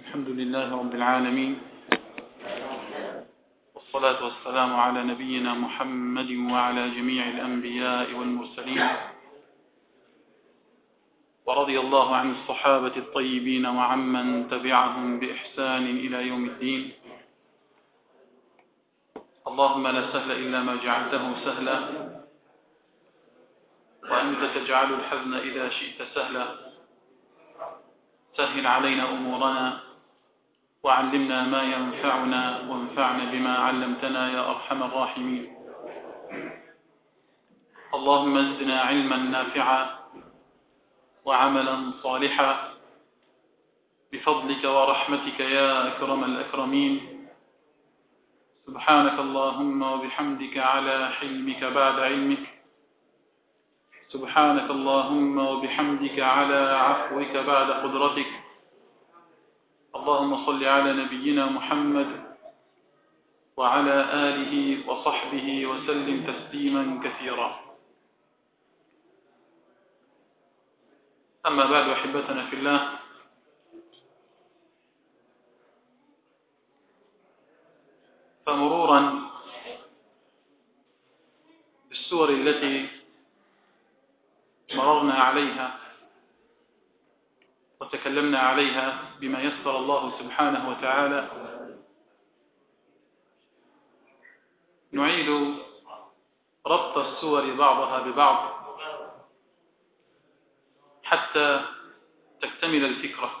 الحمد لله رب العالمين، والصلاة والسلام على نبينا محمد وعلى جميع الأنبياء والمرسلين، ورضي الله عن الصحابة الطيبين وعمن تبعهم بإحسان إلى يوم الدين. اللهم لا سهل إلا ما جعلته سهلا، وأنت تجعل الحزن إذا شئت سهلا. سهل علينا أمورنا وعلمنا ما ينفعنا وانفعنا بما علمتنا يا أرحم الراحمين. اللهم زدنا علما نافعا وعملا صالحا بفضلك ورحمتك يا أكرم الأكرمين. سبحانك اللهم وبحمدك على حلمك بعد علمك، سبحانك اللهم وبحمدك على عفوك بعد قدرتك. اللهم صل على نبينا محمد وعلى آله وصحبه وسلم تسليما كثيرا. أما بعد، أحبتنا في الله، فمرورا بالسور التي مررنا عليها وتكلمنا عليها بما يسر الله سبحانه وتعالى، نعيد ربط السور بعضها ببعض حتى تكتمل الفكرة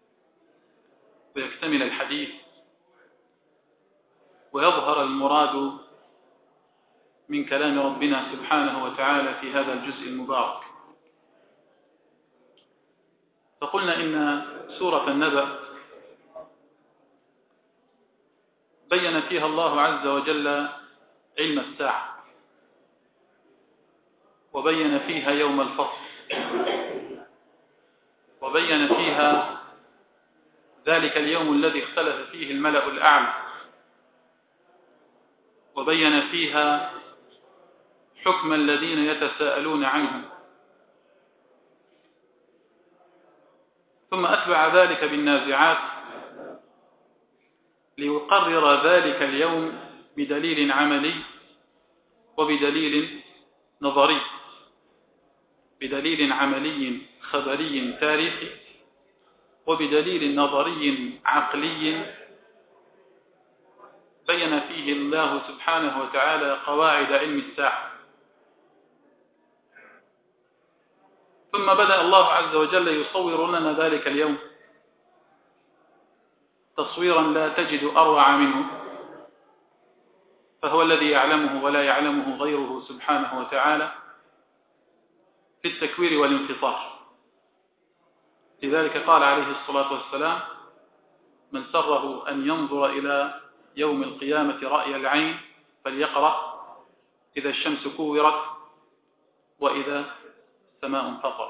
ويكتمل الحديث ويظهر المراد من كلام ربنا سبحانه وتعالى في هذا الجزء المبارك. فقلنا إن سورة النبأ بين فيها الله عز وجل علم الساعة، وبين فيها يوم الفصل، وبين فيها ذلك اليوم الذي اختلف فيه الملأ الأعلى، وبين فيها حكم الذين يتساءلون عنهم، ثم أتبع ذلك بالنازعات ليقرر ذلك اليوم بدليل عملي وبدليل نظري، بدليل عملي خبري تاريخي وبدليل نظري عقلي بين فيه الله سبحانه وتعالى قواعد علم الساعة. ثم بدأ الله عز وجل يصور لنا ذلك اليوم تصويرا لا تجد أروع منه، فهو الذي يعلمه ولا يعلمه غيره سبحانه وتعالى في التكوير والانفطار. لذلك قال عليه الصلاة والسلام: من سره أن ينظر إلى يوم القيامة رأي العين فليقرأ إذا الشمس كورت وإذا السماء انفطرت.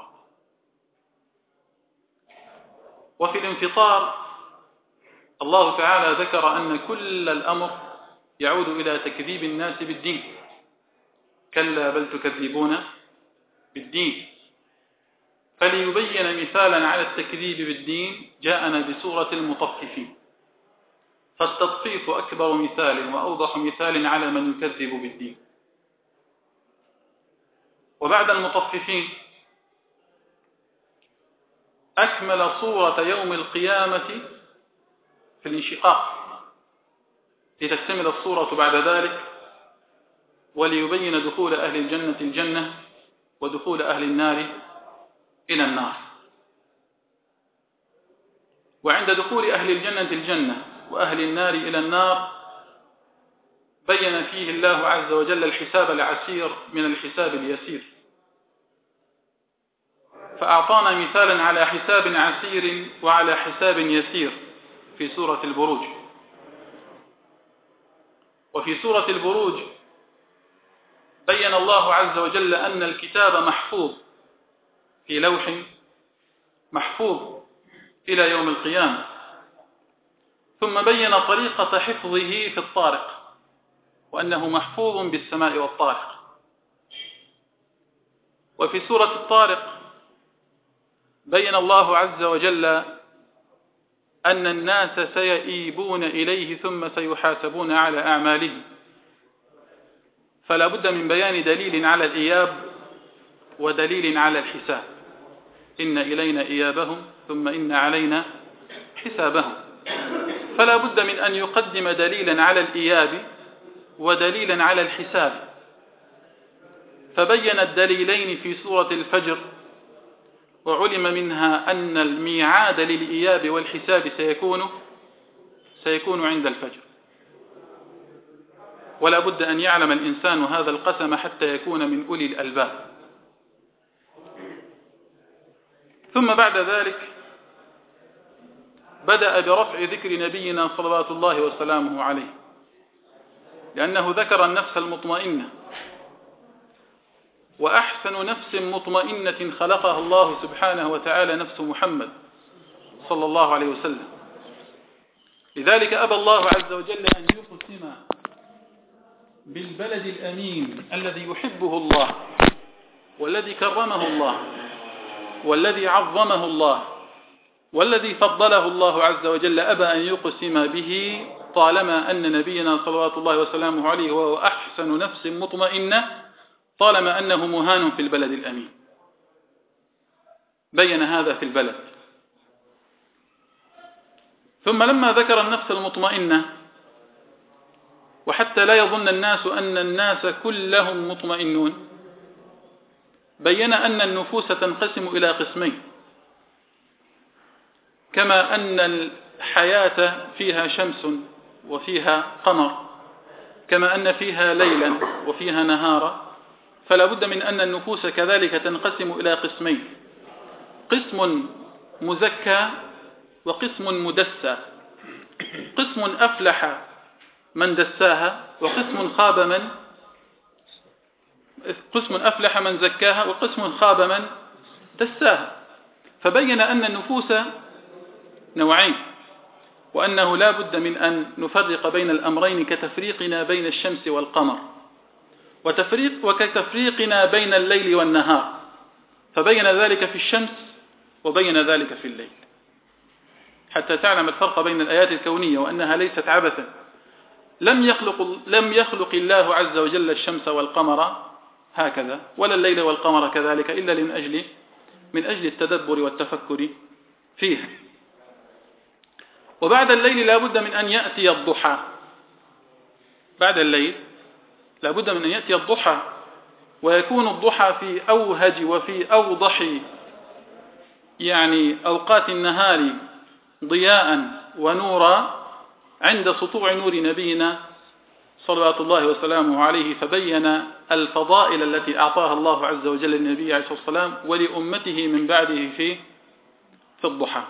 وفي الانفطار الله تعالى ذكر أن كل الأمر يعود إلى تكذيب الناس بالدين. كلا بل تكذبون بالدين. فليبين مثالا على التكذيب بالدين جاءنا بسورة المطففين، فالتطفيف أكبر مثال وأوضح مثال على من يكذب بالدين. وبعد المطففين أكمل صورة يوم القيامة في الانشقاق، لتكتمل الصورة بعد ذلك وليبين دخول أهل الجنة الجنة ودخول أهل النار إلى النار. وعند دخول أهل الجنة الجنة وأهل النار إلى النار بين فيه الله عز وجل الحساب العسير من الحساب اليسير، فأعطانا مثالا على حساب عسير وعلى حساب يسير في سورة البروج. وفي سورة البروج بين الله عز وجل أن الكتاب محفوظ في لوح محفوظ إلى يوم القيامة، ثم بين طريقة حفظه في الطارق، وأنه محفوظ بالسماء والطارق. وفي سورة الطارق بين الله عز وجل أن الناس سيئيبون إليه ثم سيحاسبون على أعمالهم، فلا بد من بيان دليل على الإياب ودليل على الحساب. إن إلينا إيابهم ثم إن علينا حسابهم، فلا بد من أن يقدم دليلا على الإياب ودليلا على الحساب، فبين الدليلين في سورة الفجر، وعلم منها أن الميعاد للإياب والحساب سيكون عند الفجر، ولا بد أن يعلم الإنسان هذا القسم حتى يكون من أولي الألباب. ثم بعد ذلك بدأ برفع ذكر نبينا صلوات الله وسلامه عليه، لأنه ذكر النفس المطمئنة، وأحسن نفس مطمئنة خلقها الله سبحانه وتعالى نفس محمد صلى الله عليه وسلم. لذلك أبى الله عز وجل أن يقسم بالبلد الأمين الذي يحبه الله، والذي كرمه الله، والذي عظمه الله، والذي فضله الله عز وجل، أبى أن يقسم به طالما أن نبينا صلوات الله وسلامه عليه وهو أحسن نفس مطمئنة، طالما أنه مهان في البلد الأمين. بين هذا في البلد. ثم لما ذكر النفس المطمئنة، وحتى لا يظن الناس أن الناس كلهم مطمئنون، بين أن النفوس تنقسم إلى قسمين، كما أن الحياة فيها شمس وفيها قمر، كما أن فيها ليلا وفيها نهارا، فلا بد من أن النفوس كذلك تنقسم إلى قسمين: قسم مزكى وقسم مدسى. قسم أفلح من دساها، قسم أفلح من زكاها، وقسم خاب من دساها. فبين أن النفوس نوعين، وأنه لا بد من أن نفرق بين الأمرين كتفريقنا بين الشمس والقمر، وكتفريقنا بين الليل والنهار، فبين ذلك في الشمس وبين ذلك في الليل، حتى تعلم الفرق بين الآيات الكونية وأنها ليست عبثا. لم يخلق الله عز وجل الشمس والقمر هكذا، ولا الليل والقمر كذلك، إلا من أجل التدبر والتفكر فيها. وبعد الليل لا بد من أن يأتي الضحى. بعد الليل لا بد من أن يأتي الضحى، ويكون الضحى في أوهج وفي أوضح أوقات النهار ضياء ونورا عند سطوع نور نبينا صلوات الله وسلامه عليه. فبين الفضائل التي أعطاها الله عز وجل للنبي عليه الصلاة والسلام ولأمته من بعده في الضحى.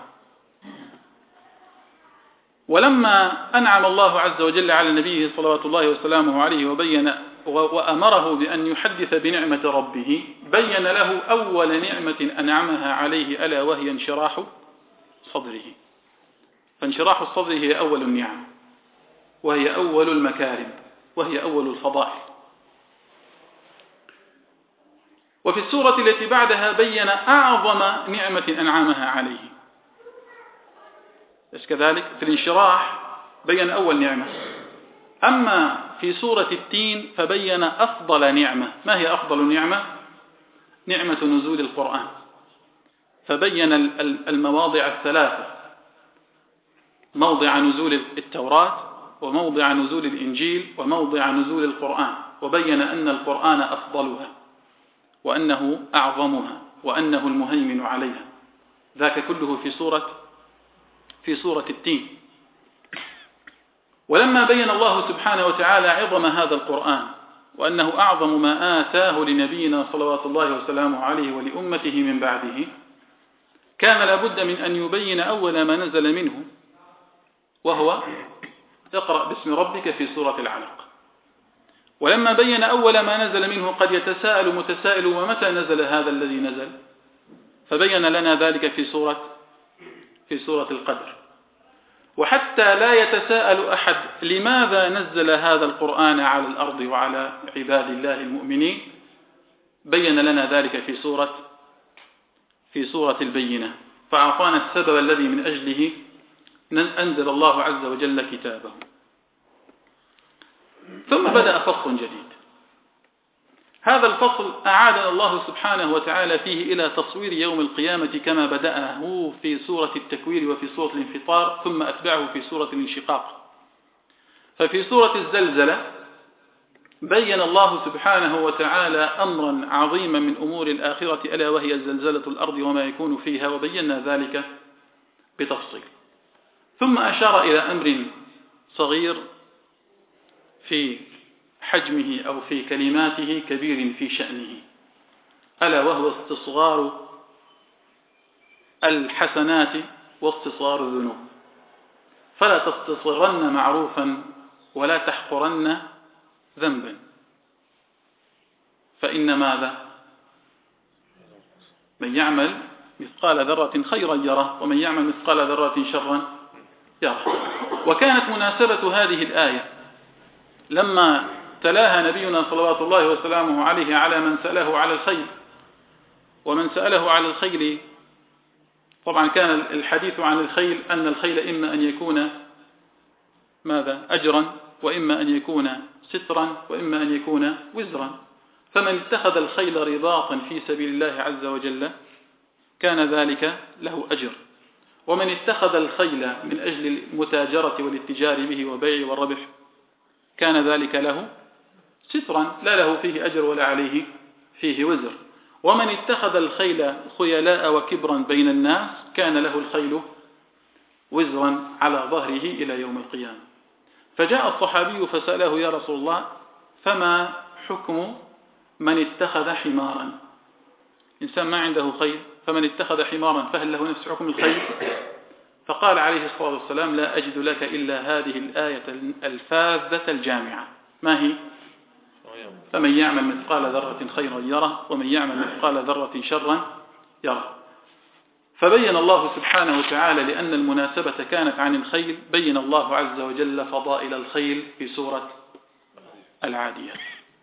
ولما أنعم الله عز وجل على نبيه صلوات الله وسلامه عليه وأمره بأن يحدث بنعمة ربه، بين له أول نعمة أنعمها عليه، ألا وهي انشراح صدره. فانشراح الصدر هي أول النعم، وهي أول المكارم، وهي أول الفضائل. وفي السورة التي بعدها بين أعظم نعمة أنعمها عليه، بس كذلك في الانشراح بين أول نعمة. أما في سورة التين فبين أفضل نعمة. ما هي أفضل نعمة؟ نعمة نزول القرآن. فبين المواضع الثلاثة: موضع نزول التوراة، وموضع نزول الإنجيل، وموضع نزول القرآن، وبين أن القرآن أفضلها، وأنه أعظمها، وأنه المهيمن عليها. ذاك كله في سورة التين. ولما بين الله سبحانه وتعالى عظم هذا القرآن، وأنه أعظم ما آتاه لنبينا صلوات الله وسلامه عليه ولأمته من بعده، كان لابد من أن يبين أول ما نزل منه، وهو اقرأ باسم ربك في سورة العلق. ولما بين أول ما نزل منه قد يتساءل متسائل: ومتى نزل هذا الذي نزل؟ فبين لنا ذلك في سورة القدر. وحتى لا يتساءل أحد لماذا نزل هذا القرآن على الأرض وعلى عباد الله المؤمنين، بين لنا ذلك في سورة البينة، فأعطانا السبب الذي من أجله أنزل الله عز وجل كتابه. ثم بدأ فصل جديد. هذا الفصل أعادنا الله سبحانه وتعالى فيه إلى تصوير يوم القيامة كما بدأه في سورة التكوير وفي سورة الانفطار، ثم أتبعه في سورة الانشقاق. ففي سورة الزلزلة بين الله سبحانه وتعالى أمرا عظيما من أمور الآخرة، ألا وهي زلزلة الأرض وما يكون فيها، وبينا ذلك بتفصيل. ثم أشار إلى أمر صغير في حجمه أو في كلماته كبير في شأنه، ألا وهو استصغار الحسنات واستصغار الذنوب. فلا تستصغرن معروفا ولا تحقرن ذنبا، فإن ماذا؟ من يعمل مثقال ذرة خيرا يره، ومن يعمل مثقال ذرة شرا يره. وكانت مناسبة هذه الآية لما تلاها نبينا صلوات الله وسلامه عليه على من سأله على الخيل، ومن سأله على الخيل طبعا كان الحديث عن الخيل أن الخيل إما أن يكون ماذا؟ أجرا، وإما أن يكون سترا، وإما أن يكون وزرا. فمن اتخذ الخيل رباطا في سبيل الله عز وجل كان ذلك له أجر، ومن اتخذ الخيل من أجل المتاجرة والاتجار به وبيع والربح كان ذلك له سترا، لا له فيه أجر ولا عليه فيه وزر. ومن اتخذ الخيل خيلاء وكبرا بين الناس كان له الخيل وزرا على ظهره إلى يوم القيامة. فجاء الصحابي فسأله: يا رسول الله، فما حكم من اتخذ حمارا؟ إنسان ما عنده خيل، فمن اتخذ حمارا فهل له نفس حكم الخيل؟ فقال عليه الصلاة والسلام: لا أجد لك إلا هذه الآية الفاذة الجامعة. ما هي؟ فمن يعمل مثقال ذرة خيرا يره، ومن يعمل مثقال ذرة شرا يره. فبين الله سبحانه وتعالى لأن المناسبة كانت عن الخيل، بين الله عز وجل فضائل الخيل في سورة العاديات.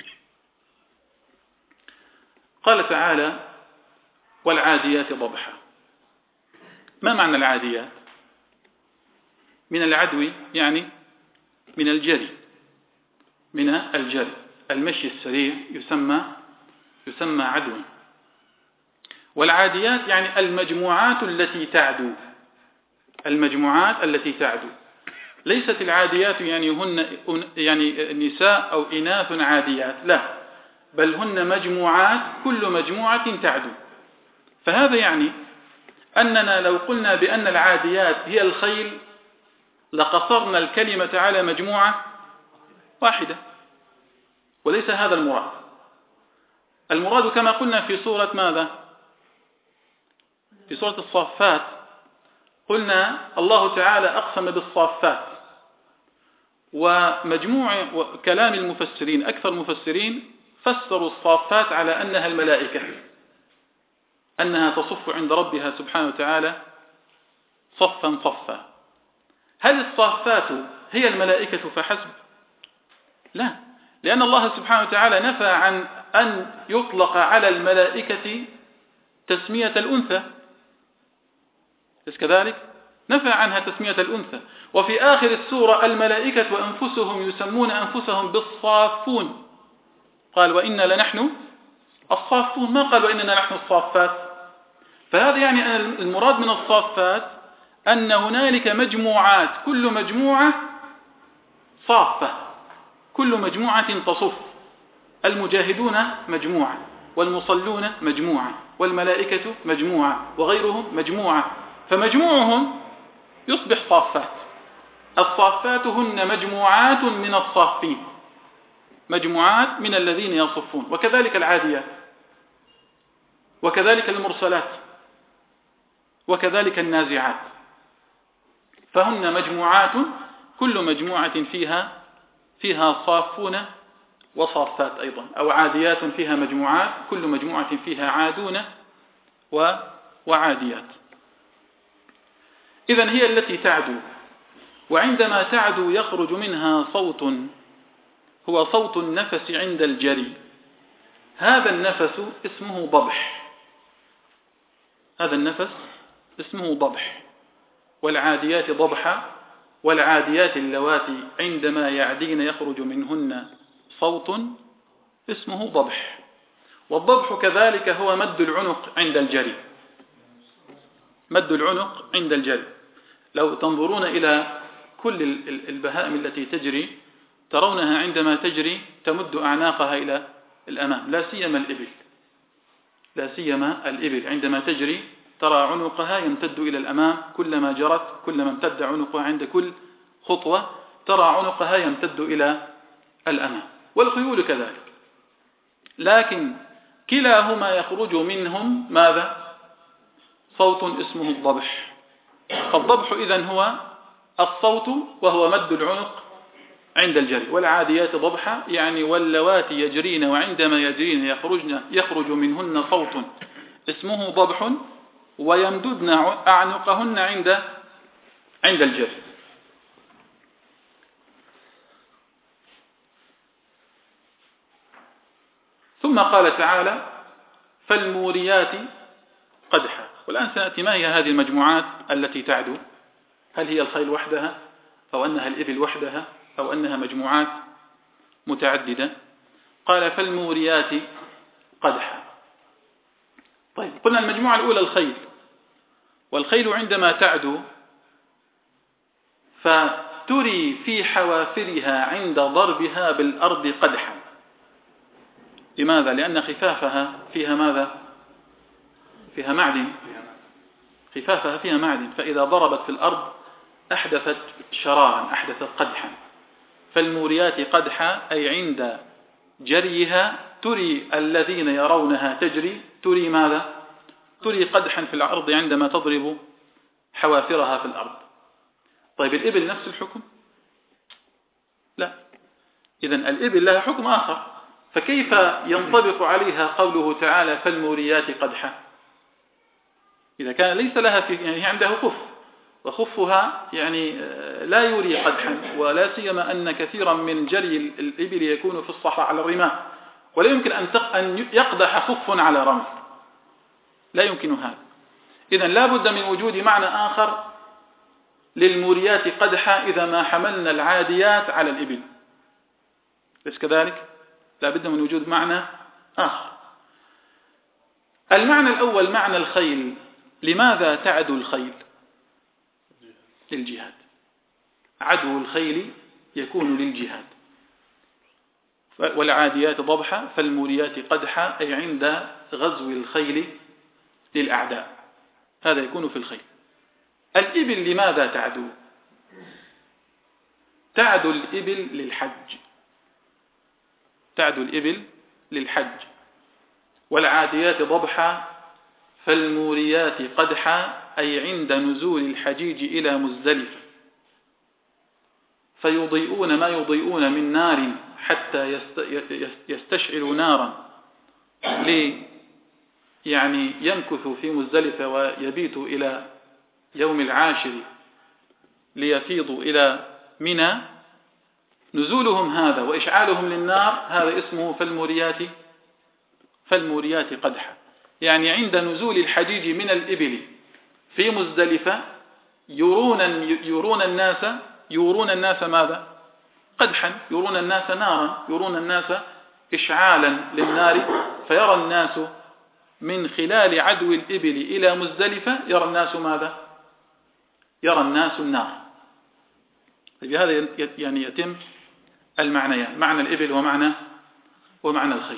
قال تعالى: والعاديات ضبحا. ما معنى العاديات؟ من العدو، يعني من الجري، من الجري. المشي السريع يسمى عدوا. والعاديات يعني المجموعات التي تعدو، المجموعات التي تعدو. ليست العاديات يعني هن يعني نساء أو إناث عاديات، لا، بل هن مجموعات، كل مجموعة تعدو. فهذا يعني أننا لو قلنا بأن العاديات هي الخيل لقصرنا الكلمة على مجموعة واحدة، وليس هذا المراد. المراد كما قلنا في سورة ماذا؟ في سورة الصافات قلنا الله تعالى أقسم بالصافات، ومجموع كلام المفسرين أكثر المفسرين فسروا الصافات على أنها الملائكة، أنها تصف عند ربها سبحانه وتعالى صفا صفا. هل الصافات هي الملائكة فحسب؟ لا، لأن الله سبحانه وتعالى نفى عن أن يطلق على الملائكة تسمية الأنثى، بس كذلك نفى عنها تسمية الأنثى. وفي آخر السورة الملائكة وأنفسهم يسمون أنفسهم بالصافون، قال: وإنا لنحن الصافون، ما قال وإننا نحن الصافات. فهذا يعني أن المراد من الصافات أن هنالك مجموعات، كل مجموعة صافة، كل مجموعة تصف. المجاهدون مجموعة، والمصلون مجموعة، والملائكة مجموعة، وغيرهم مجموعة، فمجموعهم يصبح صافات. الصافات هن مجموعات من الصافين، مجموعات من الذين يصفون. وكذلك العاديات، وكذلك المرسلات، وكذلك النازعات، فهن مجموعات، كل مجموعة فيها صافون وصافات أيضا، أو عاديات فيها مجموعات، كل مجموعة فيها عادون وعاديات. إذن هي التي تعدو، وعندما تعدو يخرج منها صوت هو صوت النفس عند الجري. هذا النفس اسمه ضبح، هذا النفس اسمه ضبح. والعاديات ضبحا والعاديات اللواتي عندما يعدين يخرج منهن صوت اسمه ضبح. والضبح كذلك هو مد العنق عند الجري، مد العنق عند الجري. لو تنظرون إلى كل البهائم التي تجري ترونها عندما تجري تمد أعناقها إلى الأمام، لا سيما الإبل، لا سيما الإبل عندما تجري ترى عنقها يمتد إلى الأمام، كلما جرت كلما امتد عنقها عند كل خطوة ترى عنقها يمتد إلى الأمام. والخيول كذلك، لكن كلاهما يخرج منهم ماذا؟ صوت اسمه الضبح. فالضبح إذن هو الصوت وهو مد العنق عند الجري. والعاديات ضبحا يعني واللواتي يجرين وعندما يجرين يخرج منهن صوت اسمه ضبح ويمددن أعنقهن عند الجري. ثم قال تعالى فالموريات قدحا. والآن سنأتي ما هي هذه المجموعات التي تعدو، هل هي الخيل وحدها أو أنها الإبل وحدها أو أنها مجموعات متعددة. قال فالموريات قدحا. طيب قلنا المجموعة الأولى الخيل، والخيل عندما تعدو فتري في حوافرها عند ضربها بالأرض قدحا. لماذا؟ لأن خفافها فيها ماذا؟ فيها معدن، خفافها فيها معدن، فإذا ضربت في الأرض أحدثت شرارا، أحدثت قدحا. فالموريات قدحا أي عند جريها تري الذين يرونها تجري تري ماذا؟ تري قدحا في الأرض عندما تضرب حوافرها في الأرض. طيب الإبل نفس الحكم؟ لا. إذن الإبل لها حكم آخر، فكيف ينطبق عليها قوله تعالى فالموريات قدحا إذا كان ليس لها يعني هي عندها خف، وخفها يعني لا يوري قدحا، ولا سيما أن كثيرا من جري الإبل يكون في الصحراء على الرماء، ولا يمكن أن يقدح خف على رمل، لا يمكن هذا. إذن لا بد من وجود معنى آخر للموريات قدحا إذا ما حملنا العاديات على الإبل، بس كذلك لا بد من وجود معنى آخر. المعنى الأول معنى الخيل. لماذا تعدو الخيل؟ للجهاد. عدو الخيل يكون للجهاد. والعاديات ضبحا فالموريات قدحا أي عند غزو الخيل للأعداء، هذا يكون في الخيل. الإبل لماذا تعدو؟ تعدو الإبل للحج، تعدو الإبل للحج. والعاديات ضبحا فالموريات قدحا أي عند نزول الحجيج إلى مزدلفة فيضيئون ما يضيئون من نار حتى يستشعلوا نارا يعني يمكثوا في مزدلفة ويبيتوا إلى يوم العاشر ليفيضوا إلى منى. نزولهم هذا وإشعالهم للنار هذا اسمه فالموريات قدحا، يعني عند نزول الحجيج من الإبل في مزدلفة يورون الناس ماذا؟ قدحا، يورون الناس نارا، يورون الناس إشعالا للنار، فيرى الناس من خلال عدو الإبل إلى مزدلفة يرى الناس ماذا؟ يرى الناس النار. بهذا يعني يتم المعنيان، معنى الإبل ومعنى الخيل.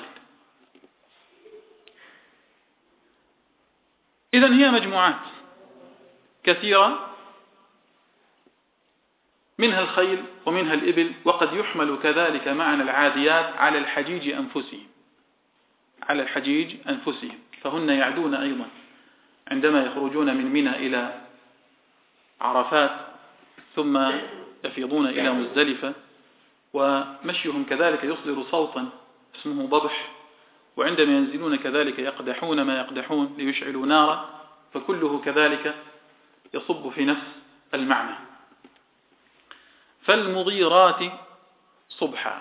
إذن هي مجموعات كثيرة، منها الخيل ومنها الإبل، وقد يحمل كذلك معنى العاديات على الحجيج أنفسهم، فهن يعدون أيضا عندما يخرجون من منى إلى عرفات ثم يفيضون إلى مزدلفة، ومشيهم كذلك يصدر صوتا اسمه ضبح، وعندما ينزلون كذلك يقدحون ما يقدحون ليشعلوا نارا، فكله كذلك يصب في نفس المعنى. فالمغيرات صبحا.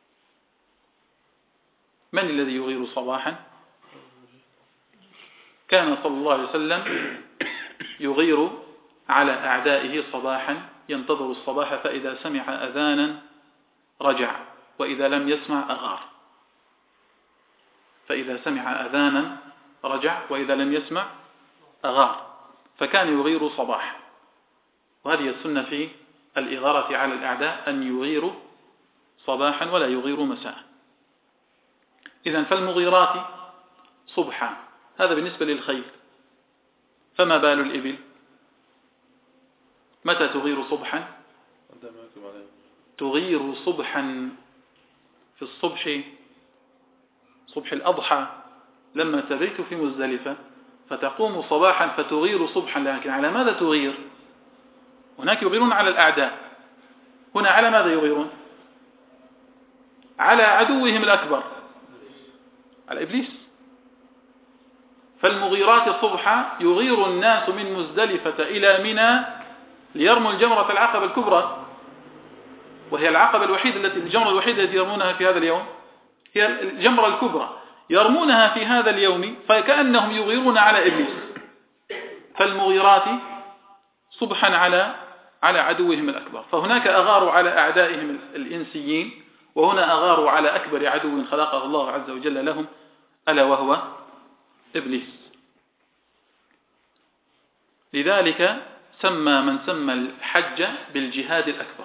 من الذي يغير صباحا؟ كان صلى الله عليه وسلم يغير على أعدائه صباحا، ينتظر الصباح، فإذا سمع أذانا رجع، وإذا لم يسمع أغار. فإذا سمع أذانا رجع، وإذا لم يسمع أغار. فكان يغير صباحا، وهذه السنة في الإغارة على الأعداء أن يغيروا صباحا ولا يغيروا مساء. إذن فالمغيرات صبحا، هذا بالنسبة للخيل. فما بال الإبل؟ متى تغير صبحا؟ تغير صبحا في الصبح، صبح الأضحى، لما تبيت في مزدلفة فتقوم صباحا فتغير صبحا. لكن على ماذا تغير؟ هناك يغيرون على الأعداء، هنا على ماذا يغيرون؟ على عدوهم الأكبر، على إبليس. فالمغيرات صبحا يغير الناس من مزدلفة إلى منى ليرموا الجمرة العقبة الكبرى، وهي العقبة الوحيدة الجمرة الوحيدة التي يرمونها في هذا اليوم هي الجمرة الكبرى، يرمونها في هذا اليوم، فكأنهم يغيرون على إبليس. فالمغيرات صبحا على عدوهم الأكبر. فهناك أغاروا على أعدائهم الإنسيين، وهنا أغاروا على أكبر عدو خلقه الله عز وجل لهم، ألا وهو إبليس. لذلك سمى من سمى الحج بالجهاد الأكبر،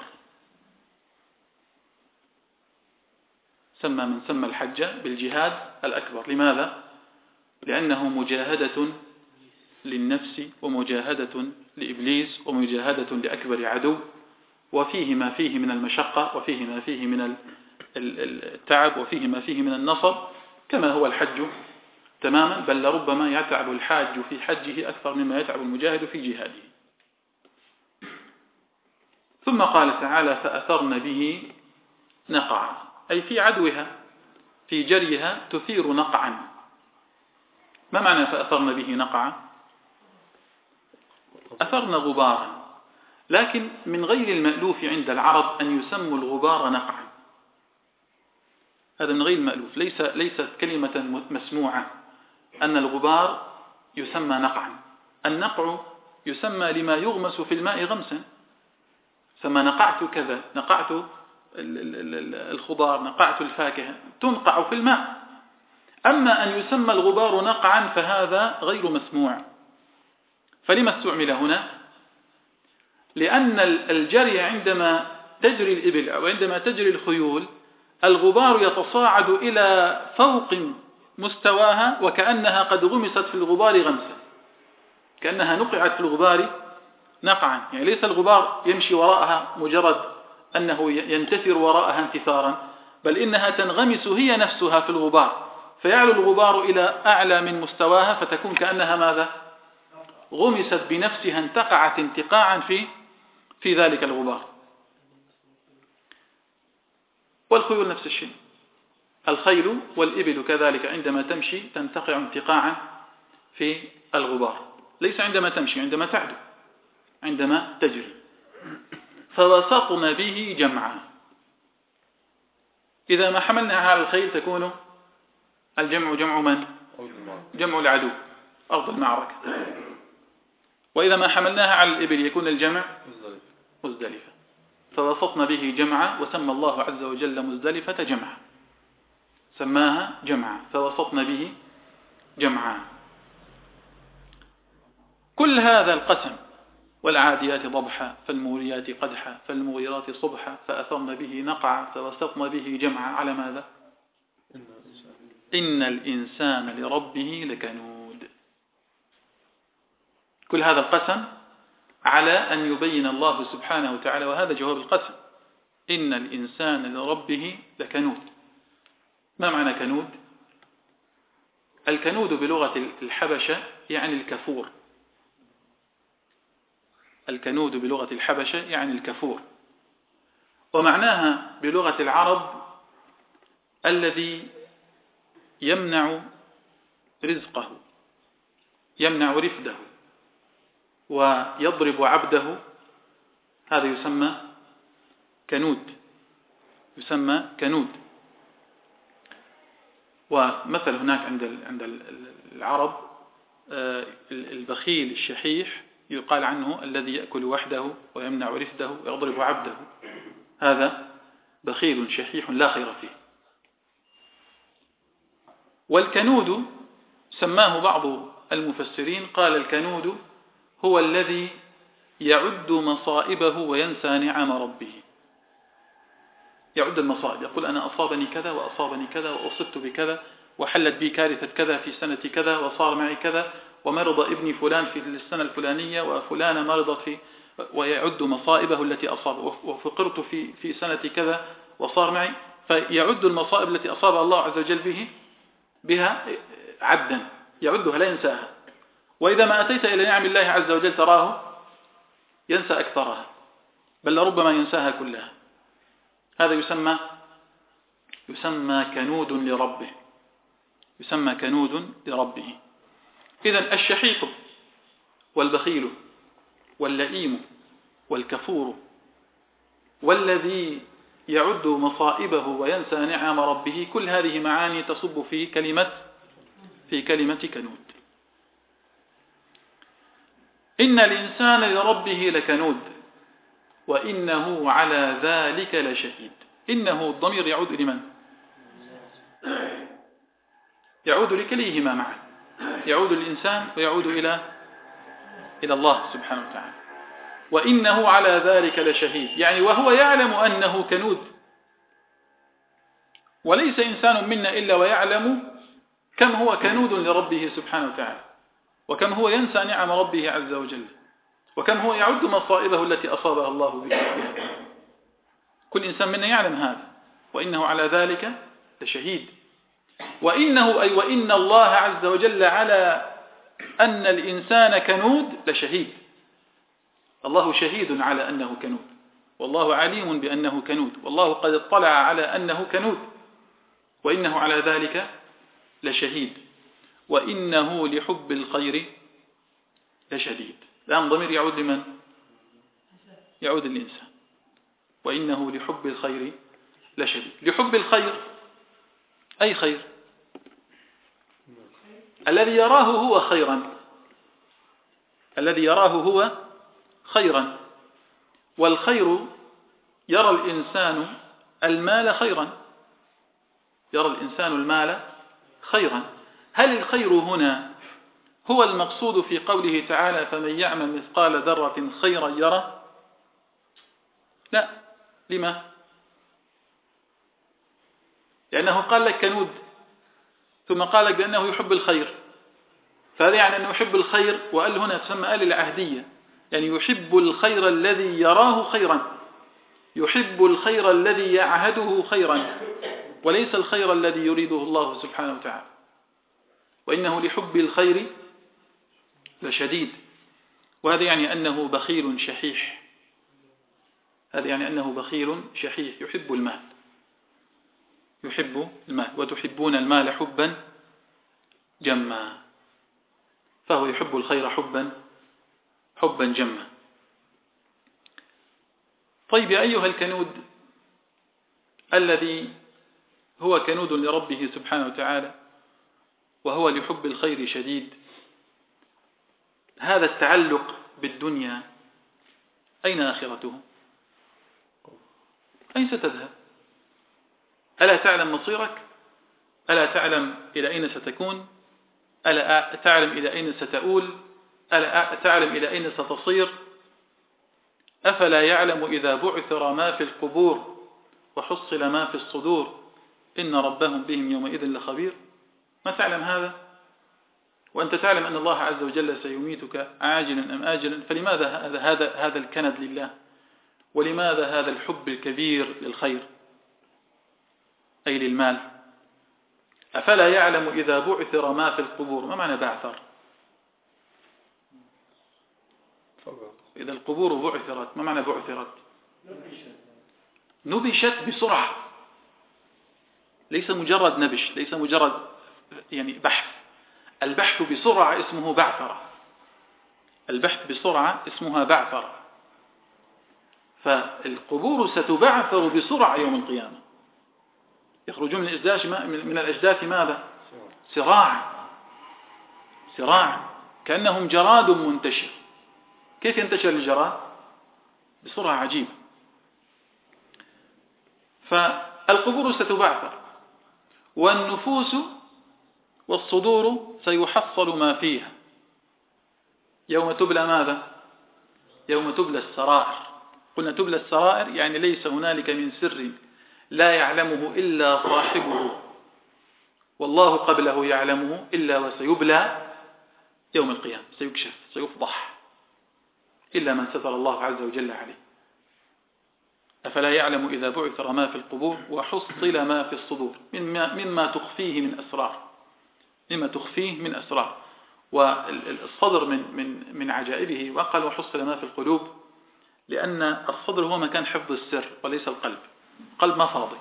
سمى من سمى الحج بالجهاد الأكبر. لماذا؟ لأنه مجاهدة للنفس، ومجاهدة لإبليس، ومجاهدة لأكبر عدو، وفيه ما فيه من المشقة، وفيه ما فيه من التعب، وفيه ما فيه من النصر، كما هو الحج تماما. بل لربما يتعب الحاج في حجه أكثر مما يتعب المجاهد في جهاده. ثم قال تعالى: فأثرن به نقعا، أي في عدوها، في جريها تثير نقعا. ما معنى فأثرن به نقعا؟ أثرن غبارا، لكن من غير المألوف عند العرب أن يسموا الغبار نقعا. هذا من غير المألوف، ليست كلمة مسموعة أن الغبار يسمى نقعا. النقع يسمى لما يغمس في الماء غمسا، ثم نقعت كذا، نقعت الخضار، نقعت الفاكهة، تنقع في الماء. أما أن يسمى الغبار نقعا فهذا غير مسموع. فلما استعمل هنا؟ لأن الجري عندما تجري الإبل أو عندما تجري الخيول، الغبار يتصاعد إلى فوق مستواها، وكأنها قد غمست في الغبار غمسا، كأنها نقعت في الغبار نقعا. يعني ليس الغبار يمشي وراءها مجرد أنه ينتثر وراءها انتثارا، بل إنها تنغمس هي نفسها في الغبار، فيعلو الغبار إلى أعلى من مستواها، فتكون كأنها ماذا؟ غمست بنفسها، انتقعت انتقاعا في ذلك الغبار. والخيول نفس الشيء، الخيل والإبل كذلك عندما تمشي تنتقع انتقاعا في الغبار، ليس عندما تمشي، عندما تعدو، عندما تجري. فوسطن به جمعا، إذا ما حملناها على الخيل تكون الجمع جمع من؟ جمع العدو، أرض المعركة. وإذا ما حملناها على الإبل يكون الجمع مزدلفة. فوسطن به جمعا، وسمى الله عز وجل مزدلفة جمعا، سماها جمعا، فوسطن به جمعا. كل هذا القسم: والعاديات ضبحا، فالموريات قدحا، فالمغيرات صبحا، فأثرن به نقعا، فوسطن به جمعا، على ماذا؟ إن الإنسان لربه لكنود. كل هذا القسم على أن يبين الله سبحانه وتعالى، وهذا جواب القسم: إن الإنسان لربه لكنود. ما معنى كنود؟ الكنود بلغة الحبشة يعني الكفور. الكنود بلغة الحبشة يعني الكفور، ومعناها بلغة العرب الذي يمنع رزقه، يمنع رفده، ويضرب عبده، هذا يسمى كنود، يسمى كنود. ومثل هناك عند العرب: البخيل الشحيح يقال عنه الذي يأكل وحده ويمنع رفده ويضرب عبده، هذا بخيل شحيح لا خير فيه. والكنود سماه بعض المفسرين، قال الكنود هو الذي يعد مصائبه وينسى نعم ربه. يعد المصائب، يقول أنا أصابني كذا وأصابني كذا وأصبت بكذا وحلت بي كارثة كذا في سنة كذا وصار معي كذا ومرض ابني فلان في السنة الفلانية وفلانة مرضت في، ويعد مصائبه التي أصابه، وفقرت في سنة كذا وصار معي، فيعد المصائب التي أصاب الله عز وجل بها عدا يعدها لا ينساها. وإذا ما أتيت إلى نعم الله عز وجل تراه ينسى أكثرها، بل لربما ينساها كلها. هذا يسمى كنود لربه، يسمى كنود لربه. إذن الشحيح والبخيل واللئيم والكفور والذي يعد مصائبه وينسى نعم ربه، كل هذه معاني تصب في كلمة كنود. إن الإنسان لربه لكنود وإنه على ذلك لشهيد. إنه الضمير يعود لمن؟ يعود لكليهما معا، يعود الإنسان ويعود إلى الله سبحانه وتعالى. وإنه على ذلك لشهيد، يعني وهو يعلم أنه كنود، وليس إنسان منا إلا ويعلم كم هو كنود لربه سبحانه وتعالى، وكم هو ينسى نعم ربه عز وجل، وكم هو يعد مصائبه التي أصابها الله بها. كل إنسان منا يعلم هذا، وإنه على ذلك لشهيد. وإنه أي وإن الله عز وجل على أن الإنسان كنود لشهيد. الله شهيد على أنه كنود، والله عليم بأنه كنود، والله قد اطلع على أنه كنود، وإنه على ذلك لشهيد. وإنه لحب الخير لشديد. الآن ضمير يعود لمن؟ يعود للإنسان. وإنه لحب الخير لشديد. لحب الخير أي خير؟ الذي يراه هو خيرا، الذي يراه هو خيرا. والخير يرى الإنسان المال خيرا، يرى الإنسان المال خيرا. هل الخير هنا هو المقصود في قوله تعالى فمن يعمل مثقال ذرة خيرا يره؟ لا. لما؟ لأنه قال لك كنود ثم قال لك بأنه يحب الخير، فهذا يعني أنه يحب الخير، وقال هنا تسمى آل العهدية، يعني يحب الخير الذي يراه خيرا، يحب الخير الذي يعهده خيرا، وليس الخير الذي يريده الله سبحانه وتعالى. وإنه لحب الخير لشديد. وهذا يعني أنه بخيل شحيح، هذا يعني أنه بخيل شحيح يحب المال، يحب المال. وتحبون المال حبا جما، فهو يحب الخير حبا جما. طيب يا أيها الكنود الذي هو كنود لربه سبحانه وتعالى وهو لحب الخير شديد، هذا التعلق بالدنيا أين آخرته؟ أين ستذهب؟ ألا تعلم مصيرك؟ ألا تعلم إلى أين ستكون؟ ألا تعلم إلى أين ستؤول؟ ألا تعلم إلى أين ستصير؟ أفلا يعلم إذا بعثر ما في القبور وحصل ما في الصدور إن ربهم بهم يومئذ لخبير؟ ما تعلم هذا؟ وأنت تعلم أن الله عز وجل سيميتك عاجلا أم آجلا، فلماذا هذا الكند لله؟ ولماذا هذا الحب الكبير للخير أي للمال؟ أفلا يعلم إذا بعثر ما في القبور. ما معنى بعثر؟ إذا القبور بعثرت، ما معنى بعثرت؟ نبشت بسرعة، ليس مجرد نبش، ليس مجرد يعني بحث. البحث بسرعة اسمه بعثرة، البحث بسرعة اسمها بعثرة. فالقبور ستبعثر بسرعة يوم القيامة، يخرجون من الأجداث ماذا؟ سراع، كأنهم جراد منتشر كيف ينتشر الجراد؟ بسرعة عجيبة. فالقبور ستبعثر، والنفوس والصدور سيحصل ما فيها يوم تبلى ماذا؟ يوم تبلى السرائر. قلنا تبلى السرائر يعني ليس هنالك من سر لا يعلمه إلا صاحبه، والله قبله يعلمه، إلا وسيبلى يوم القيامة، سيكشف، سيفضح، إلا من ستر الله عز وجل عليه. أفلا يعلم إذا بعثر ما في القبور وحصل ما في الصدور مما تخفيه من أسرار، مما تخفيه من أسرار. والصدر من عجائبه، وقال وحصل ما في القلوب، لأن الصدر هو مكان حفظ السر وليس القلب. القلب ما فاضي،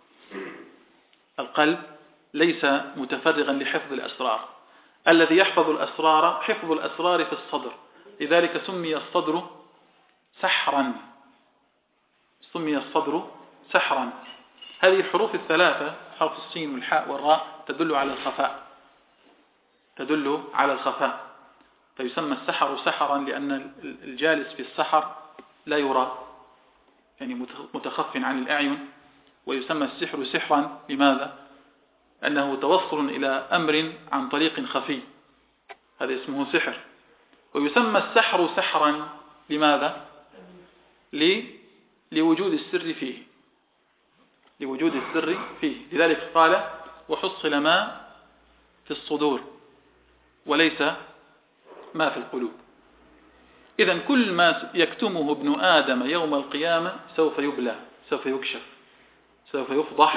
القلب ليس متفرغا لحفظ الأسرار. الذي يحفظ الأسرار حفظ الأسرار في الصدر، لذلك سمي الصدر سحرا، سمي الصدر سحرا. هذه الحروف الثلاثة، حرف السين والحاء والراء، تدل على الخفاء، تدل على الخفاء. فيسمى السحر سحرا لأن الجالس في السحر لا يرى، يعني متخف عن الأعين. ويسمى السحر سحرا لماذا؟ أنه توصل إلى أمر عن طريق خفي، هذا اسمه سحر. ويسمى السحر سحرا لماذا؟ لوجود السر فيه، لوجود السر فيه. لذلك قال وحصل ما في الصدور وليس ما في القلوب. إذن كل ما يكتمه ابن آدم يوم القيامة سوف يبلى، سوف يكشف، سوف يفضح.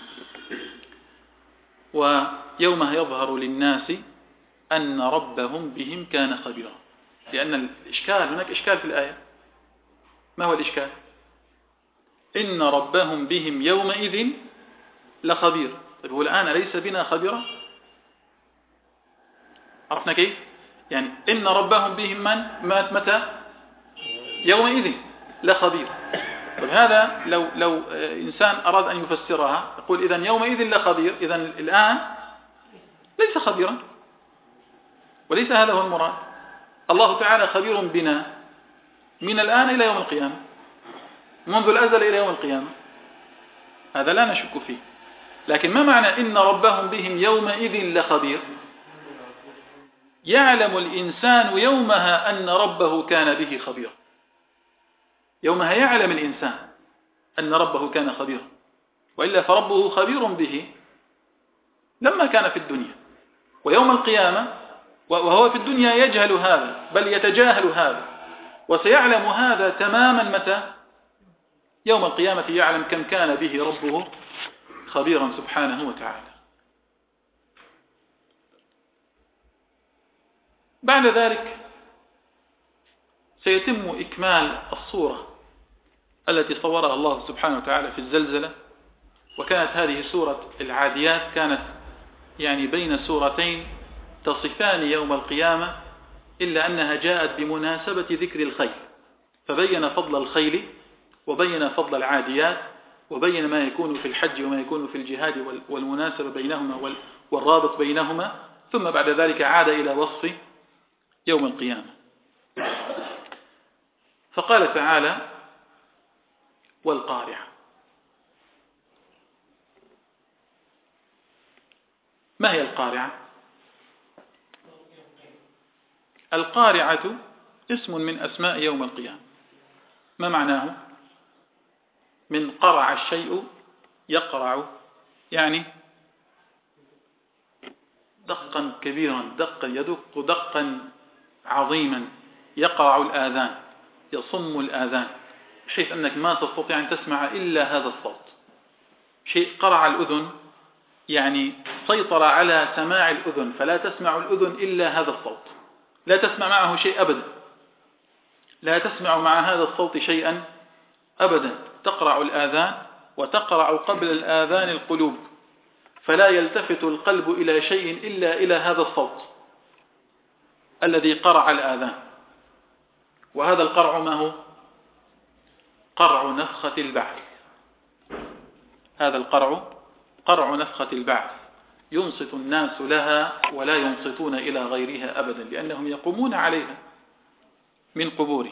ويومها يظهر للناس أن ربهم بهم كان خبيرا. لأن الإشكال، هناك إشكال في الآية. ما هو الإشكال؟ إن ربهم بهم يومئذ لخبير. طيب هو الآن ليس بنا خبيرا؟ عرفنا كيف؟ يعني إن ربهم بهم من متى؟ يومئذ لخبير. طيب هذا لو إنسان أراد أن يفسرها يقول إذن يومئذ لخبير، إذن الآن ليس خبيرا، وليس هذا هو المراد. الله تعالى خبير بنا من الآن إلى يوم القيامة، منذ الأزل إلى يوم القيامة، هذا لا نشك فيه. لكن ما معنى إن ربهم بهم يومئذ لخبير؟ يعلم الإنسان يومها أن ربه كان به خبيرا. يومها يعلم الإنسان أن ربه كان خبيرا، وإلا فربه خبير به لما كان في الدنيا. ويوم القيامة وهو في الدنيا يجهل هذا، بل يتجاهل هذا، وسيعلم هذا تماما متى؟ يوم القيامة يعلم كم كان به ربه خبيرا سبحانه وتعالى. بعد ذلك سيتم إكمال الصورة التي صورها الله سبحانه وتعالى في الزلزلة. وكانت هذه سورة العاديات كانت يعني بين سورتين تصفان يوم القيامة، إلا أنها جاءت بمناسبة ذكر الخيل، فبين فضل الخيل وبين فضل العاديات، وبين ما يكون في الحج وما يكون في الجهاد والمناسبة بينهما والرابط بينهما. ثم بعد ذلك عاد إلى وصف يوم القيامة. فقال تعالى والقارعة. ما هي القارعة؟ القارعة اسم من أسماء يوم القيامة. ما معناه؟ من قرع الشيء يقرع، يعني دقا كبيرا، دقا يدق دقا عظيما، يقرع الآذان، يصم الآذان، بحيث أنك ما تستطيع أن تسمع إلا هذا الصوت. شيء قرع الأذن يعني سيطر على سماع الأذن، فلا تسمع الأذن إلا هذا الصوت، لا تسمع معه شيء أبدا، لا تسمع مع هذا الصوت شيئا أبدا. تقرع الآذان وتقرع قبل الآذان القلوب، فلا يلتفت القلب إلى شيء إلا إلى هذا الصوت الذي قرع الآذان. وهذا القرع ما هو؟ قرع نفخة البعث. هذا القرع قرع نفخة البعث، ينصت الناس لها ولا ينصتون إلى غيرها أبدا، لأنهم يقومون عليها. من قبوره.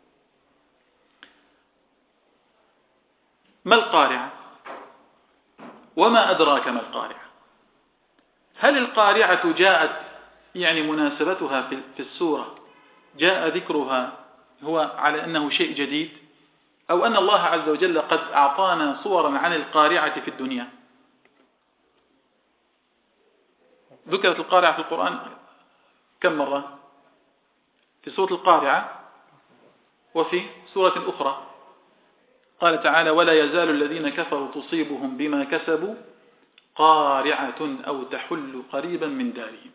ما القارعة؟ وما أدراك ما القارعة؟ هل القارعة جاءت يعني مناسبتها في السورة جاء ذكرها هو على أنه شيء جديد، أو أن الله عز وجل قد أعطانا صورا عن القارعة في الدنيا؟ ذكرت القارعة في القرآن كم مرة؟ في سورة القارعة وفي سورة أخرى قال تعالى: ولا يزال الذين كفروا تصيبهم بما كسبوا قارعة أو تحل قريبا من دارهم.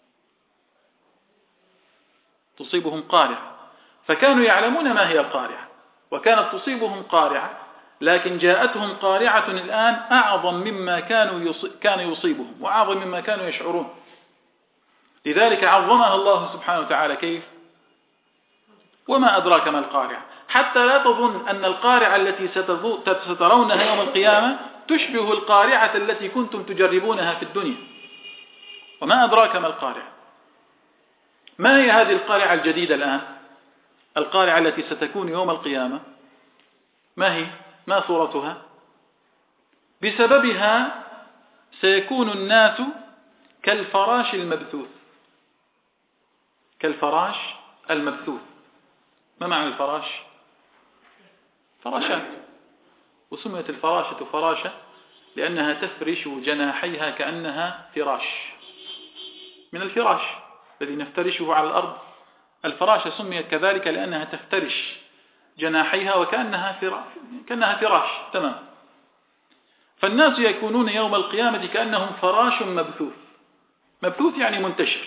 تصيبهم قارعة، فكانوا يعلمون ما هي القارعة وكانت تصيبهم قارعة، لكن جاءتهم قارعة الآن أعظم مما كان يصيبهم وأعظم مما كانوا يشعرون. لذلك عظمها الله سبحانه وتعالى. كيف؟ وما أدراك ما القارعة، حتى لا تظن أن القارعة التي سترونها يوم القيامة تشبه القارعة التي كنتم تجربونها في الدنيا. وما أدراك ما القارعة. ما هي هذه القارعة الجديدة الآن؟ القارعة التي ستكون يوم القيامة ما هي؟ ما صورتها؟ بسببها سيكون الناس كالفراش المبثوث. كالفراش المبثوث. ما معنى الفراش؟ فراشات. وسميت الفراشة فراشة لأنها تفرش جناحيها كأنها فراش، من الفراش الذي نفترشه على الأرض. الفراشة سميت كذلك لأنها تفترش جناحيها كأنها فراش. تمام. فالناس يكونون يوم القيامة كأنهم فراش مبثوث. مبثوث يعني منتشر.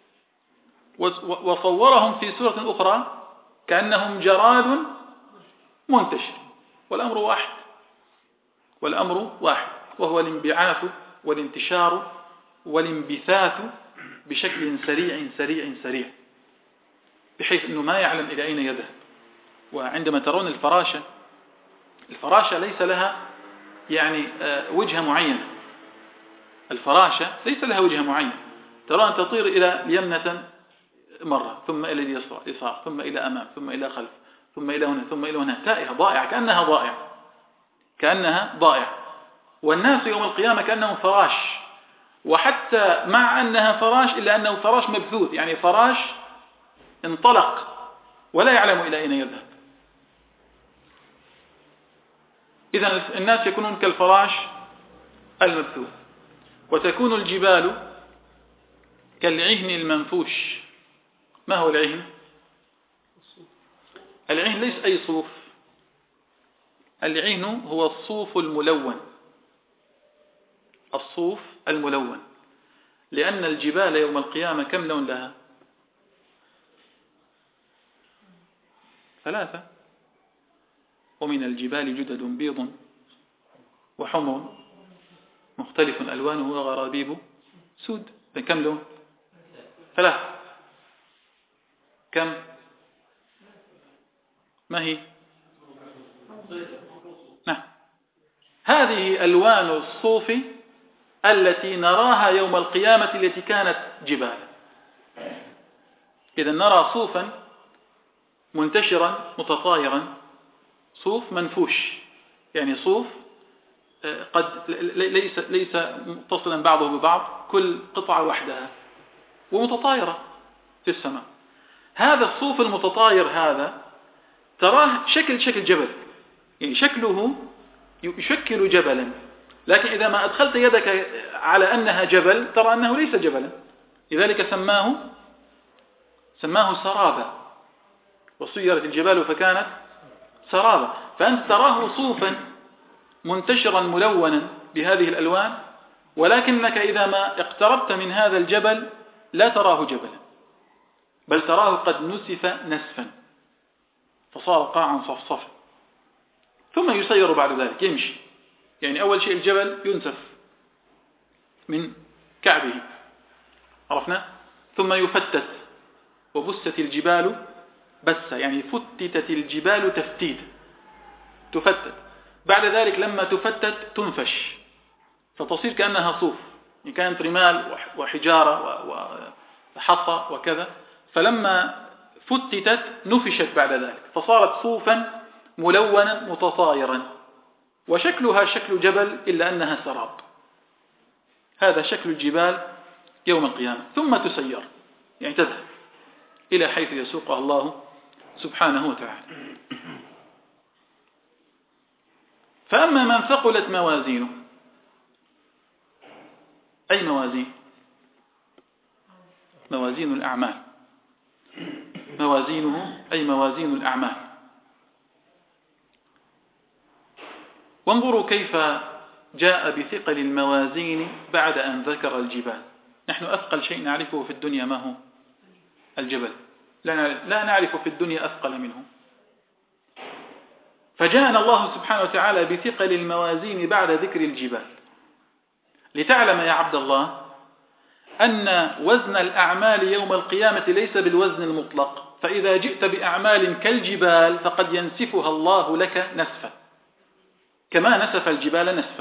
وصورهم في سورة أخرى كأنهم جراد منتشر. والأمر واحد، وهو الانبعاث والانتشار والانبثاث بشكل سريع، بحيث أنه ما يعلم إلى أين يذهب. وعندما ترون الفراشة ليس لها يعني وجهة معينة. الفراشة ليس لها وجهة معينة. ترون تطير إلى اليمنة مرة، ثم إلى اليسار، ثم إلى أمام، ثم إلى خلف، ثم إلى هنا، ثم إلى هنا، تائهة ضائعة، كأنها ضائعة. والناس يوم القيامة كأنهم فراش، وحتى مع أنها فراش إلا أنه فراش مبثوث، يعني فراش انطلق ولا يعلم إلى أين يذهب. إذن الناس يكونون كالفراش المبثوث. وتكون الجبال كالعهن المنفوش. ما هو العهن؟ العهن ليس أي صوف. العهن هو الصوف الملون. الصوف الملون. لأن الجبال يوم القيامة كم لون لها؟ 3. ومن الجبال جدد بيض وحمر مختلف ألوانه وغرابيب سود. كم لون؟ 3. كم؟ ما هي؟ نعم. هذه ألوان الصوف التي نراها يوم القيامة التي كانت جبال. إذا نرى صوفا منتشرا متطايرا، صوف منفوش، يعني صوف قد ليس متصلا بعضه ببعض، كل قطعة وحدها ومتطايرة في السماء. هذا الصوف المتطاير هذا تراه شكل جبل، يعني شكله يشكل جبلا، لكن إذا ما أدخلت يدك على أنها جبل ترى أنه ليس جبلا. لذلك سماه سرابا، وصيرت الجبال فكانت سرابا. فأنت تراه صوفا منتشرا ملونا بهذه الألوان، ولكنك إذا ما اقتربت من هذا الجبل لا تراه جبلا، بل تراه قد نسف نسفا فصار قاعا صفصفا، ثم يسير بعد ذلك يمشي. يعني أول شيء الجبل ينسف من كعبه، عرفنا، ثم يفتت، وبست الجبال بس، يعني فتتت الجبال تفتيت، تفتت. بعد ذلك لما تفتت تنفش فتصير كأنها صوف، يعني كانت رمال وحجارة وحصى وكذا. فلما فتتت نفشت بعد ذلك فصارت صوفا ملونا متطايرا، وشكلها شكل جبل إلا أنها سراب. هذا شكل الجبال يوم القيامة، ثم تسير يعني تذهب إلى حيث يسوقها الله سبحانه وتعالى. فأما من ثقلت موازينه، أي موازين؟ موازين الأعمال، موازينه أي موازين الأعمال. وانظروا كيف جاء بثقل الموازين بعد أن ذكر الجبال. نحن أثقل شيء نعرفه في الدنيا ما هو؟ الجبل. لا نعرف في الدنيا أثقل منه. فجاءنا الله سبحانه وتعالى بثقل الموازين بعد ذكر الجبال، لتعلم يا عبد الله أن وزن الأعمال يوم القيامة ليس بالوزن المطلق، فإذا جئت بأعمال كالجبال فقد ينسفها الله لك نسفا كما نسف الجبال نسفا،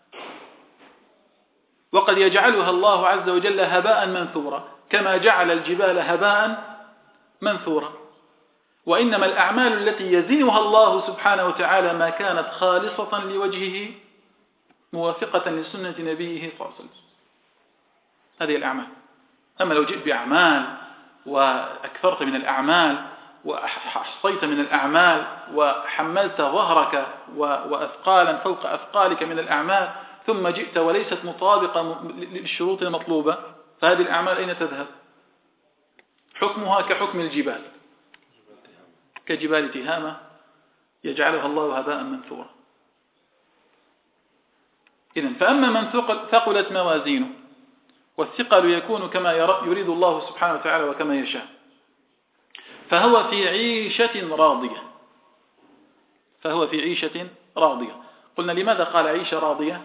وقد يجعلها الله عز وجل هباء منثورا كما جعل الجبال هباء منثورا. وإنما الأعمال التي يزنها الله سبحانه وتعالى ما كانت خالصة لوجهه موافقة لسنة نبيه صلى الله عليه وسلم، هذه الأعمال. أما لو جئت بأعمال وأكثرت من الأعمال وأحصيت من الأعمال وحملت ظهرك وأثقالا فوق أثقالك من الأعمال ثم جئت وليست مطابقة للشروط المطلوبة، فهذه الأعمال أين تذهب؟ حكمها كحكم الجبال، كجبال تهامة يجعلها الله هباء منثورا. إذن فأما من ثقلت موازينه، والثقل يكون كما يريد الله سبحانه وتعالى وكما يشاء، فهو في عيشة راضية، فهو في عيشة راضية. قلنا لماذا قال عيشة راضية؟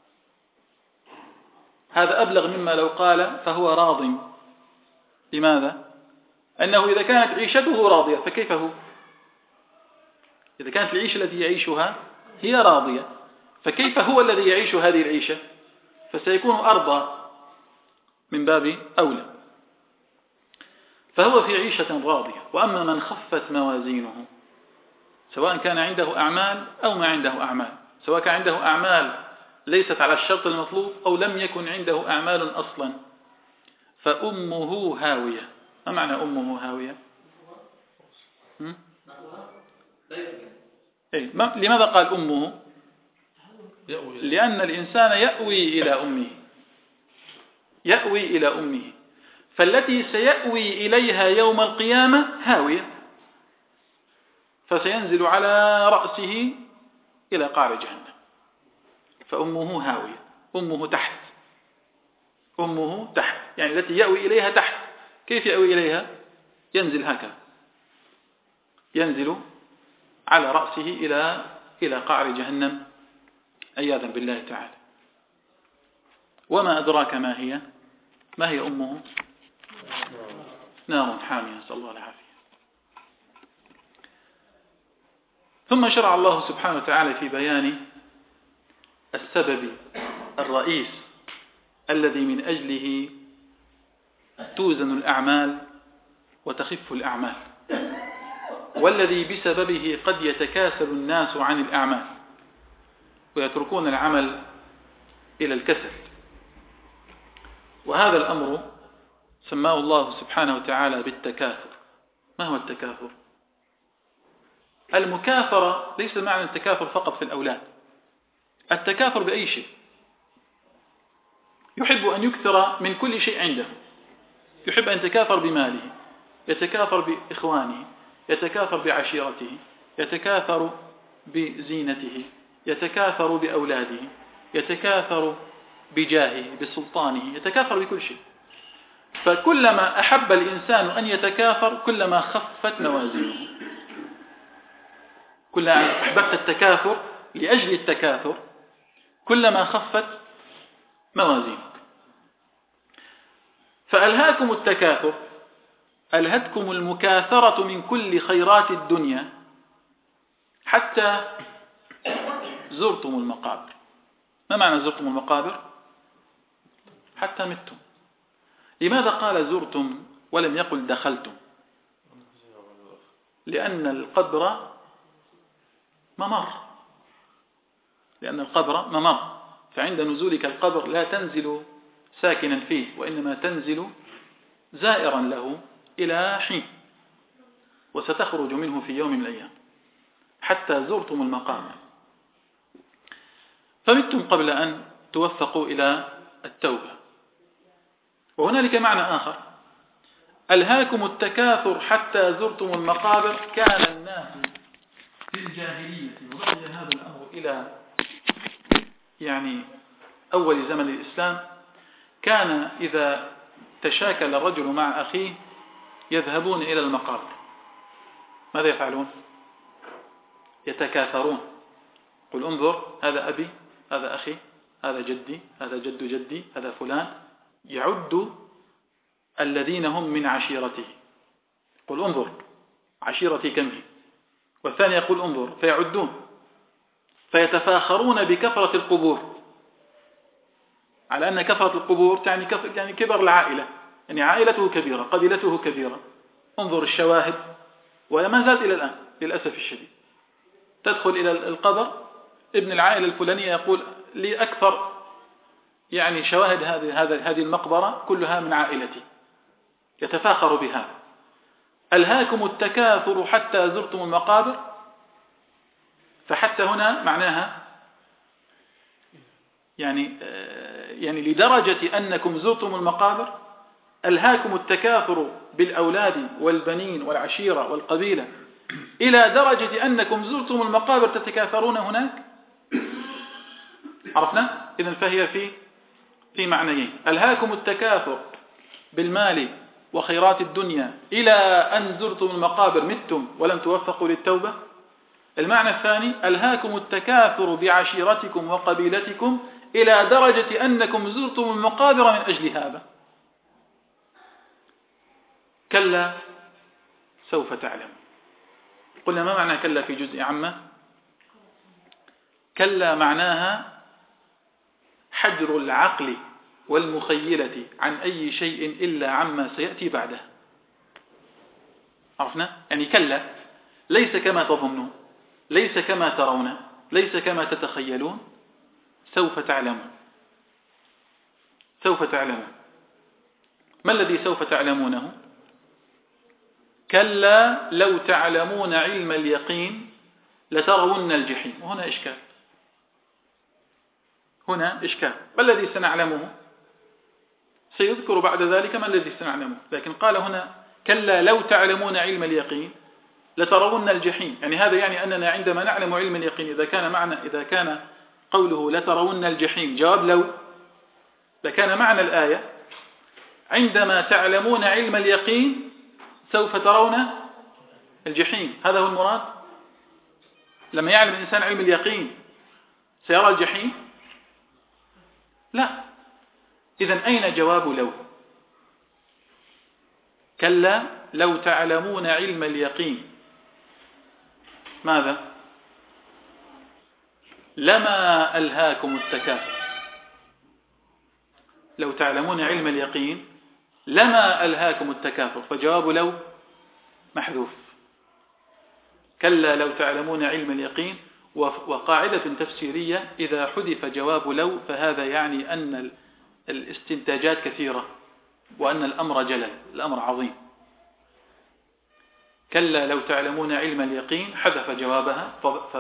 هذا أبلغ مما لو قال فهو راض. لماذا؟ أنه إذا كانت عيشته راضية فكيف هو؟ إذا كانت العيشة التي يعيشها هي راضية فكيف هو الذي يعيش هذه العيشة؟ فسيكون أرضى من باب أولى. فهو في عيشة راضية. وأما من خفت موازينه، سواء كان عنده أعمال أو ما عنده أعمال، سواء كان عنده أعمال ليست على الشرط المطلوب أو لم يكن عنده أعمال أصلا، فأمه هاوية. ما معنى أمه هاوية؟ لماذا قال أمه؟ لأن الإنسان يأوي إلى أمه، يأوي إلى أمه، فالتي سيأوي إليها يوم القيامة هاوية، فسينزل على رأسه إلى قعر جهنم. فأمه هاوية، أمه تحت، أمه تحت، يعني التي يأوي إليها تحت. كيف يأوي إليها؟ ينزل هكذا، ينزل على رأسه إلى قعر جهنم عياذا بالله تعالى. وما أدراك ما هي؟ ما هي أمه؟ نار حامية، نسأل الله العافية. ثم شرع الله سبحانه وتعالى في بيان السبب الرئيس الذي من أجله توزن الأعمال وتخف الأعمال، والذي بسببه قد يتكاسل الناس عن الأعمال ويتركون العمل إلى الكسل. وهذا الأمر سماه الله سبحانه وتعالى بالتكاثر. ما هو التكاثر؟ المكاثرة ليس معنى التكاثر فقط في الأولاد، التكاثر بأي شيء. يحب أن يكثر من كل شيء عنده، يحب أن يتكاثر بماله، يتكاثر بإخوانه، يتكاثر بعشيرته، يتكاثر بزينته، يتكاثر بأولاده، يتكاثر بجاهه، بسلطانه، يتكاثر بكل شيء. فكلما أحب الإنسان أن يتكاثر كلما خفت موازينه. كلما أحببت التكاثر لأجل التكاثر كلما خفت موازينك. فألهاكم التكاثر، ألهتكم المكاثرة من كل خيرات الدنيا حتى زرتم المقابر. ما معنى زرتم المقابر؟ حتى متم. لماذا قال زرتم ولم يقل دخلتم؟ لأن القبر ممر، فعند نزولك القبر لا تنزل ساكنا فيه، وإنما تنزل زائرا له إلى حين، وستخرج منه في يوم من الأيام حتى زرتم المقام، فمتم قبل أن توفقوا إلى التوبة. وهنالك معنى آخر: ألهاكم التكاثر حتى زرتم المقابر. كان الناس في الجاهلية، وبقي هذا الأمر إلى أول زمن الإسلام، كان إذا تشاكل الرجل مع أخيه يذهبون إلى المقابر. ماذا يفعلون؟ يتكاثرون. قل انظر، هذا أبي، هذا أخي، هذا جدي، هذا جد جدي، هذا فلان. يعد الذين هم من عشيرته. قل انظر عشيرتي كم هي، والثاني يقول انظر، فيعدون، فيتفاخرون بكثرة القبور، على أن كثرة القبور تعني كبر العائلة، عائلته كبيرة، قبيلته كبيرة. انظر الشواهد، وما زالت إلى الآن للأسف الشديد. تدخل إلى القبر، ابن العائلة الفلانية يقول لي أكثر شواهد هذه المقبرة كلها من عائلتي، يتفاخر بها. ألهاكم التكاثر حتى زرتم المقابر. فحتى هنا معناها لدرجة أنكم زرتم المقابر. ألهاكم التكاثر بالأولاد والبنين والعشيرة والقبيلة إلى درجة أنكم زرتم المقابر تتكاثرون هناك. عرفنا؟ إذن فهي في معنيين: ألهاكم التكاثر بالمال وخيرات الدنيا إلى أن زرتم المقابر، متم ولم توفقوا للتوبة. المعنى الثاني: ألهاكم التكاثر بعشيرتكم وقبيلتكم إلى درجة أنكم زرتم المقابر من أجل هذا. كلا سوف تعلم. قلنا ما معنى كلا في جزء عامة؟ كلا معناها حجر العقل والمخيلة عن أي شيء إلا عما سيأتي بعده. عرفنا؟ كلا ليس كما تظنون، ليس كما ترون، ليس كما تتخيلون، سوف تعلمون. سوف تعلمون. ما الذي سوف تعلمونه؟ كلا لو تعلمون علم اليقين لترون الجحيم. وهنا إشكال، هنا إشكال. ما الذي سنعلمه؟ سيذكر بعد ذلك ما الذي سنعلمه، لكن قال هنا كلا لو تعلمون علم اليقين لترون الجحيم. هذا أننا عندما نعلم علم اليقين، إذا كان قوله لترون الجحيم جواب لو، لكان معنى الآية عندما تعلمون علم اليقين سوف ترون الجحيم. هذا هو المراد. لما يعلم الإنسان علم اليقين سيرى الجحيم؟ لا. إذن أين جواب لو؟ كلا لو تعلمون علم اليقين ماذا؟ لما ألهاكم التكاثر. لو تعلمون علم اليقين لما ألهاكم التكاثر، فجواب لو محذوف. كلا لو تعلمون علم اليقين. وقاعدة تفسيرية: إذا حذف جواب لو فهذا يعني أن الاستنتاجات كثيرة وأن الأمر جلل، الأمر عظيم. كلا لو تعلمون علم اليقين حذف جوابها،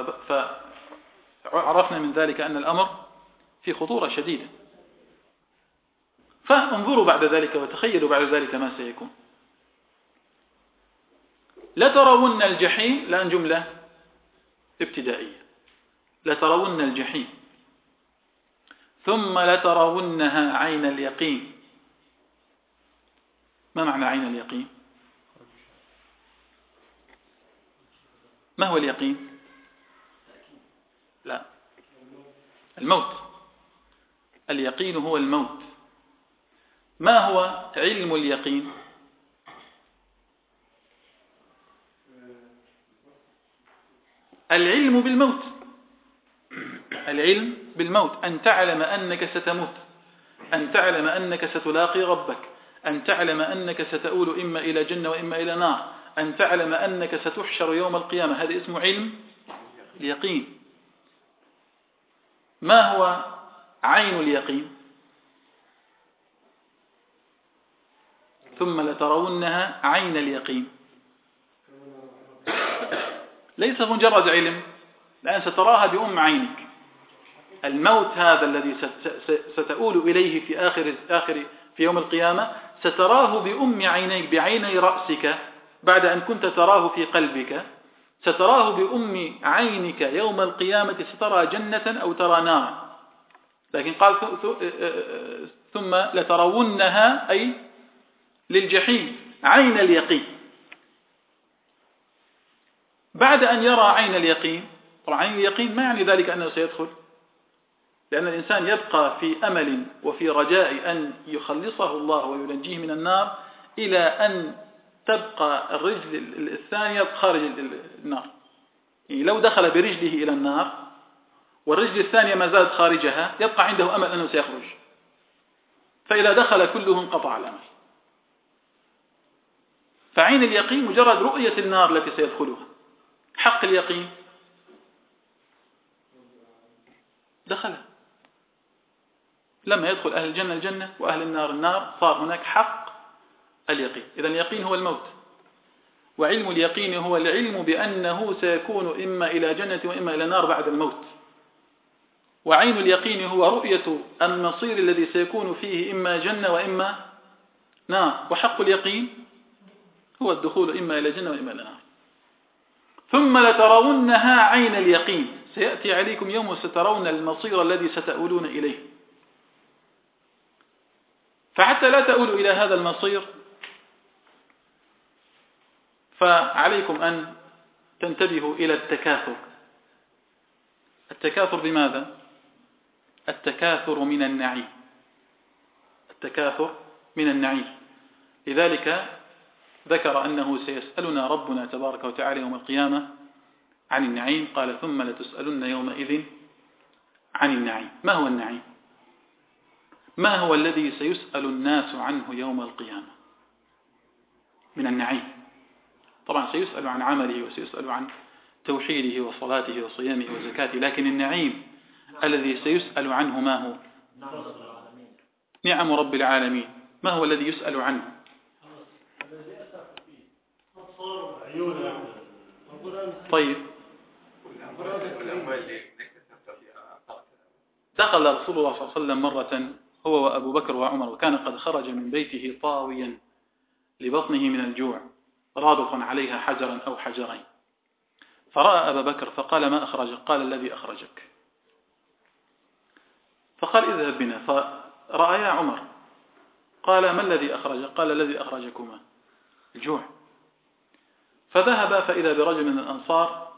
فعرفنا من ذلك أن الأمر في خطورة شديدة. فانظروا بعد ذلك وتخيلوا بعد ذلك ما سيكون. لترون الجحيم، لأن جملة ابتدائية. لترون الجحيم ثم لترونها عين اليقين. ما معنى عين اليقين؟ ما هو اليقين؟ لا، الموت. اليقين هو الموت. ما هو علم اليقين؟ العلم بالموت. العلم بالموت، أن تعلم أنك ستموت، أن تعلم أنك ستلاقي ربك، أن تعلم أنك ستؤول إما إلى جنة وإما إلى نار، أن تعلم أنك ستحشر يوم القيامة، هذا اسمه علم اليقين. ما هو عين اليقين؟ ثم لترونها عين اليقين، ليس مجرد علم، لأن ستراها بأم عينك. الموت هذا الذي ستؤول إليه في يوم القيامة ستراه بأم عينيك، بعيني رأسك، بعد أن كنت تراه في قلبك ستراه بأم عينك يوم القيامة، سترى جنة أو ترى نارا. لكن قال ثم لترونها أي للجحيم عين اليقين. بعد أن يرى عين اليقين، طبعا عين اليقين ما يعني ذلك أنه سيدخل، لأن الإنسان يبقى في أمل وفي رجاء أن يخلصه الله وينجيه من النار إلى أن تبقى الرجل الثانية خارج النار. يعني لو دخل برجله إلى النار والرجل الثانية ما زالت خارجها يبقى عنده أمل أنه سيخرج، فإذا دخل كله انقطع الأمل. فعين اليقين مجرد رؤية النار التي سيدخلها. حق اليقين دخل، لما يدخل أهل الجنة الجنة وأهل النار النار، صار هناك حق اليقين. إذا اليقين هو الموت، وعلم اليقين هو العلم بأنه سيكون إما إلى جنة وإما إلى نار بعد الموت. وعين اليقين هو رؤية المصير الذي سيكون فيه إما جنة وإما نار. وحق اليقين هو الدخول إما إلى جنة وإما إلى نار. ثم لترونها عين اليقين، سيأتي عليكم يوم سترون المصير الذي ستؤولون إليه. فحتى لا تؤولوا إلى هذا المصير فعليكم أن تنتبهوا إلى التكاثر. التكاثر بماذا؟ التكاثر من النعيم، التكاثر من النعيم. لذلك ذكر أنه سيسألنا ربنا تبارك وتعالى يوم القيامة عن النعيم، قال ثم لتسألن يومئذ عن النعيم. ما هو النعيم؟ ما هو الذي سيسأل الناس عنه يوم القيامة من النعيم؟ طبعا سيسأل عن عمله وسيسأل عن توحيده وصلاته وصيامه وزكاته، لكن النعيم الذي سيسأل عنه ما هو؟ نعم رب العالمين. ما هو الذي يسأل عنه؟ طيب، دخل رسول الله صلى الله عليه وسلم مرة هو وأبو بكر وعمر، وكان قد خرج من بيته طاويا لبطنه من الجوع رادفا عليها حجرا أو حجرين، فرأى أبا بكر فقال ما أخرجك؟ قال الذي أخرجك. فقال اذهب بنا، فرأى عمر، قال ما الذي أخرجك؟ قال الذي أخرجكما الجوع. فذهب فإذا برجل من الأنصار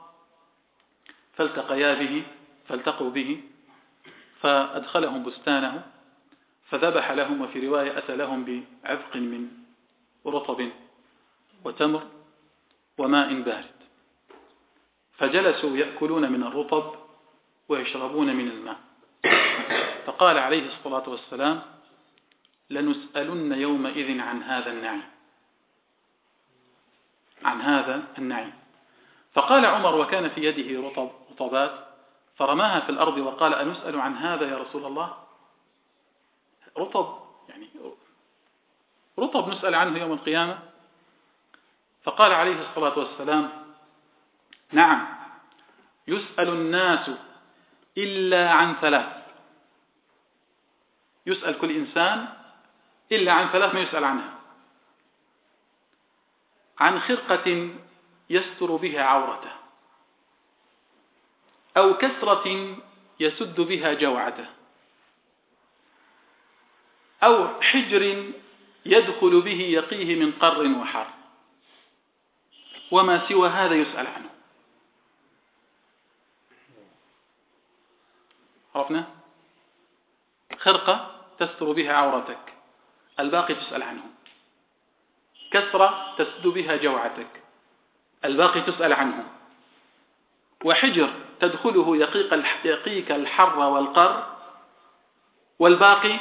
فالتقوا به فأدخلهم بستانه فذبح لهم، وفي رواية أتى لهم بعذق من رطب وتمر وماء بارد، فجلسوا يأكلون من الرطب ويشربون من الماء. فقال عليه الصلاة والسلام لنسألن يومئذ عن هذا النعيم، عن هذا النعيم. فقال عمر وكان في يده رطبات فرماها في الأرض وقال أنسأل عن هذا يا رسول الله؟ رطب، يعني رطب نسأل عنه يوم القيامة؟ فقال عليه الصلاة والسلام نعم، يسأل الناس إلا عن ثلاث، يسأل كل إنسان إلا عن ثلاث ما يسأل عنها: عن خرقة يستر بها عورته، أو كسرة يسد بها جوعته، أو حجر يدخل به يقيه من قر وحر، وما سوى هذا يسأل عنه. عرفنا؟ خرقة تستر بها عورتك، الباقي تسأل عنه. كسرة تسد بها جوعتك، الباقي تسأل عنه. وحجر تدخله يقيك الحر والقر، والباقي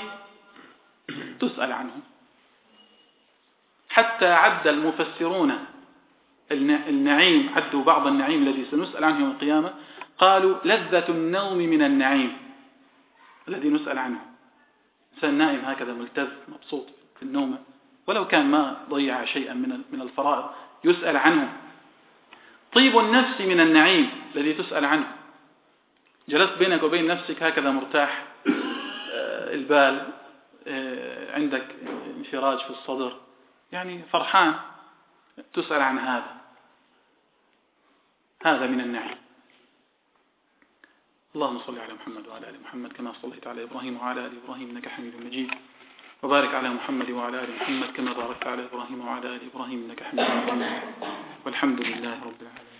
تسأل عنه. حتى عد المفسرون النعيم، عدوا بعض النعيم الذي سنسأل عنه يوم القيامة، قالوا لذة النوم من النعيم الذي نسأل عنه. إنسان نائم هكذا ملتذ مبسوط في النوم، ولو كان ما ضيع شيئا من الفرائض يسأل عنه. طيب النفس من النعيم الذي تسأل عنه، جلست بينك وبين نفسك هكذا مرتاح البال، عندك انفراج في الصدر، يعني فرحان، تسأل عن هذا من النعيم. اللهم صل على محمد وعلى آل محمد كما صليت على إبراهيم وعلى آل إبراهيم إنك حميد مجيد، وبارك على محمد وعلى آل محمد كما باركت على إبراهيم وعلى آل إبراهيم إنك حميد مجيد، والحمد لله رب العالمين.